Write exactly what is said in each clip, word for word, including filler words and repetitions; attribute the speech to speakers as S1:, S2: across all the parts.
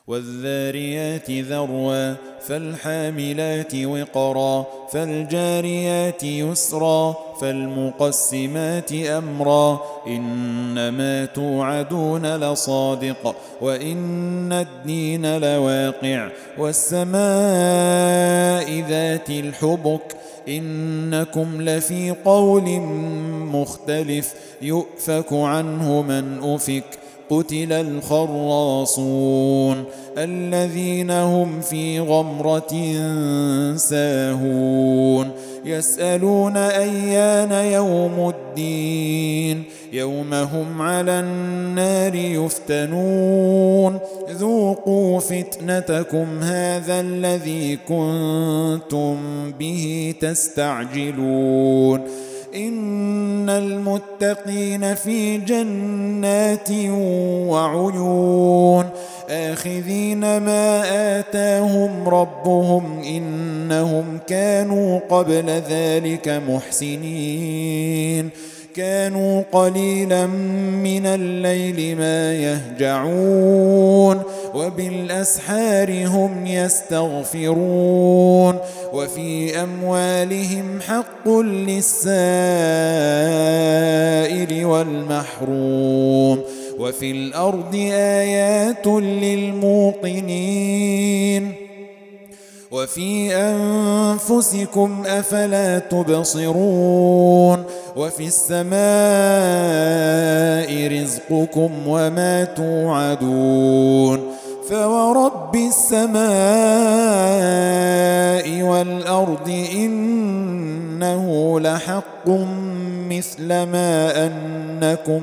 S1: والذاريات ذروا فالحاملات وقرا فالجاريات يسرا فالمقسمات أمرا إنما توعدون لصادق وإن الدين لواقع والسماء ذات الحبك إنكم لفي قول مختلف يؤفك عنه من أفك قتل الخراصون الذين هم في غمرة ساهون يسألون أيان يوم الدين يوم هم على النار يفتنون ذوقوا فتنتكم هذا الذي كنتم به تستعجلون إن المتقين في جنات وعيون آخذين ما آتاهم ربهم إنهم كانوا قبل ذلك محسنين كانوا قليلا من الليل ما يهجعون وبالأسحار هم يستغفرون وفي أموالهم حق للسائل والمحروم وفي الأرض آيات للموقنين وفي أنفسكم أفلا تبصرون وفي السماء رزقكم وما توعدون فورب السماء والأرض إنه لحق مثل ما أنكم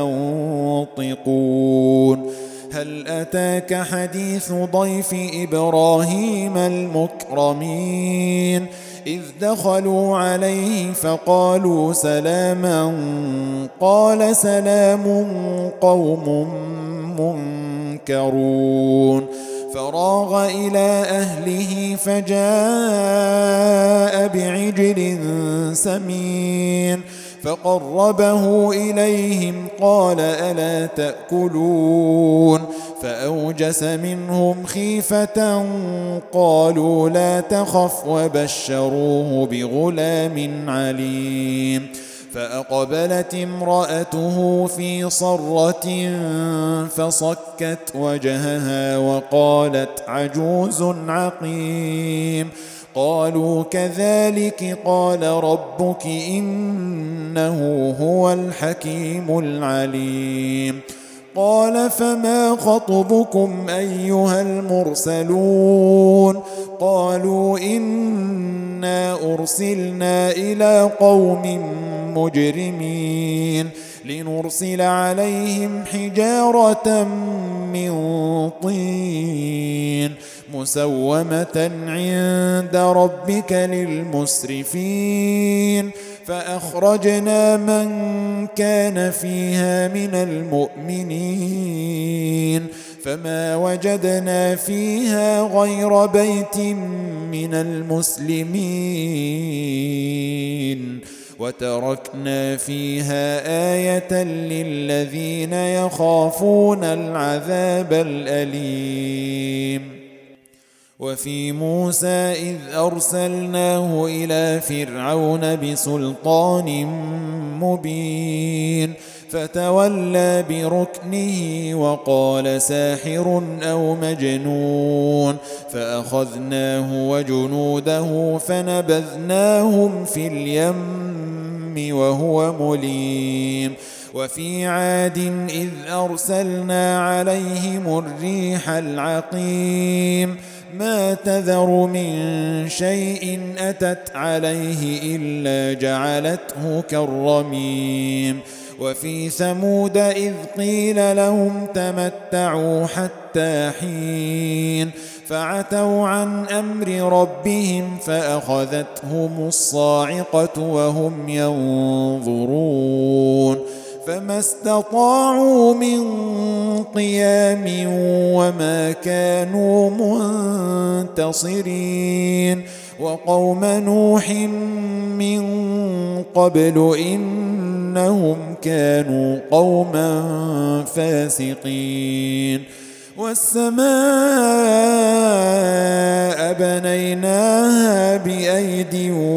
S1: تنطقون هل أتاك حديث ضيف إبراهيم المكرمين إذ دخلوا عليه فقالوا سلاما قال سلام قوم منكرون فراغ إلى أهله فجاء بعجل سمين فقربه إليهم قال ألا تأكلون فأوجس منهم خيفة قالوا لا تخف وبشروه بغلام عليم فأقبلت امرأته في صرة فصكت وجهها وقالت عجوز عقيم قالوا كذلك قال ربك إنه هو الحكيم العليم قال فما خطبكم أيها المرسلون قالوا إنا أرسلنا إلى قوم مجرمين لنرسل عليهم حجارة من طين مسومة عند ربك للمسرفين فأخرجنا من كان فيها من المؤمنين فما وجدنا فيها غير بيت من المسلمين وتركنا فيها آية للذين يخافون العذاب الأليم وفي موسى إذ أرسلناه إلى فرعون بسلطان مبين فتولى بركنه وقال ساحر أو مجنون فأخذناه وجنوده فنبذناهم في اليم وهو مليم وفي عاد إذ أرسلنا عليهم الريح العقيم ما تذر من شيء أتت عليه إلا جعلته كالرميم وفي ثمود إذ قيل لهم تمتعوا حتى حين فعتوا عن أمر ربهم فأخذتهم الصاعقة وهم ينظرون فما استطاعوا من قيام وما كانوا منتصرين وقوم نوح من قبل إنهم كانوا قوما فاسقين والسماء بنيناها بأيد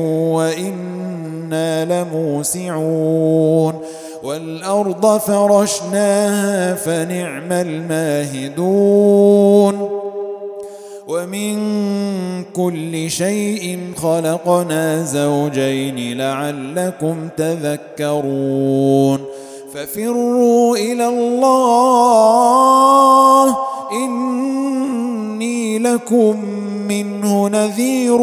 S1: وإنا لموسعون والأرض فرشناها فنعم الماهدون ومن كل شيء خلقنا زوجين لعلكم تذكرون ففروا إلى الله إني لكم منه نذير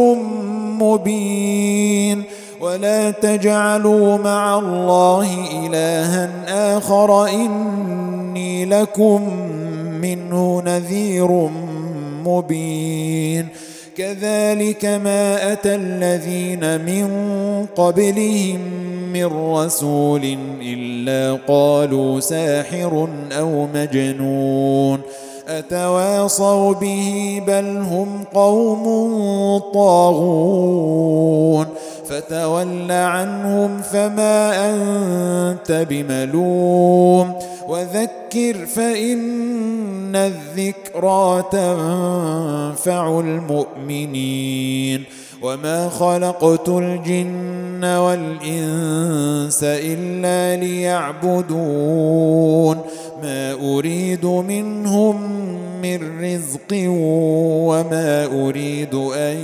S1: مبين ولا تجعلوا مع الله إلها آخر إني لكم منه نذير مبين كذلك ما أتى الذين من قبلهم من رسول إلا قالوا ساحر أو مجنون أتواصوا به بل هم قوم طاغون فتول عنهم فما أنت بملوم وذكر فإن الذكرى تنفع المؤمنين وما خلقت الجن والإنس إلا ليعبدون ما أريد منهم من رزق وما أريد أن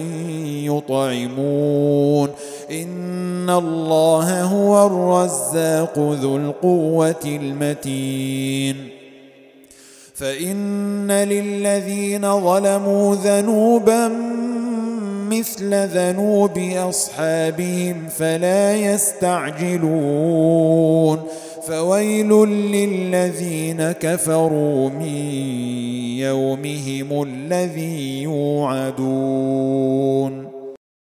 S1: يطعمون إن الله هو الرزاق ذو القوة المتين فإن للذين ظلموا ذنوبا مثل ذنوب أصحابهم فلا يستعجلون فويل للذين كفروا من يومهم الذي يوعدون.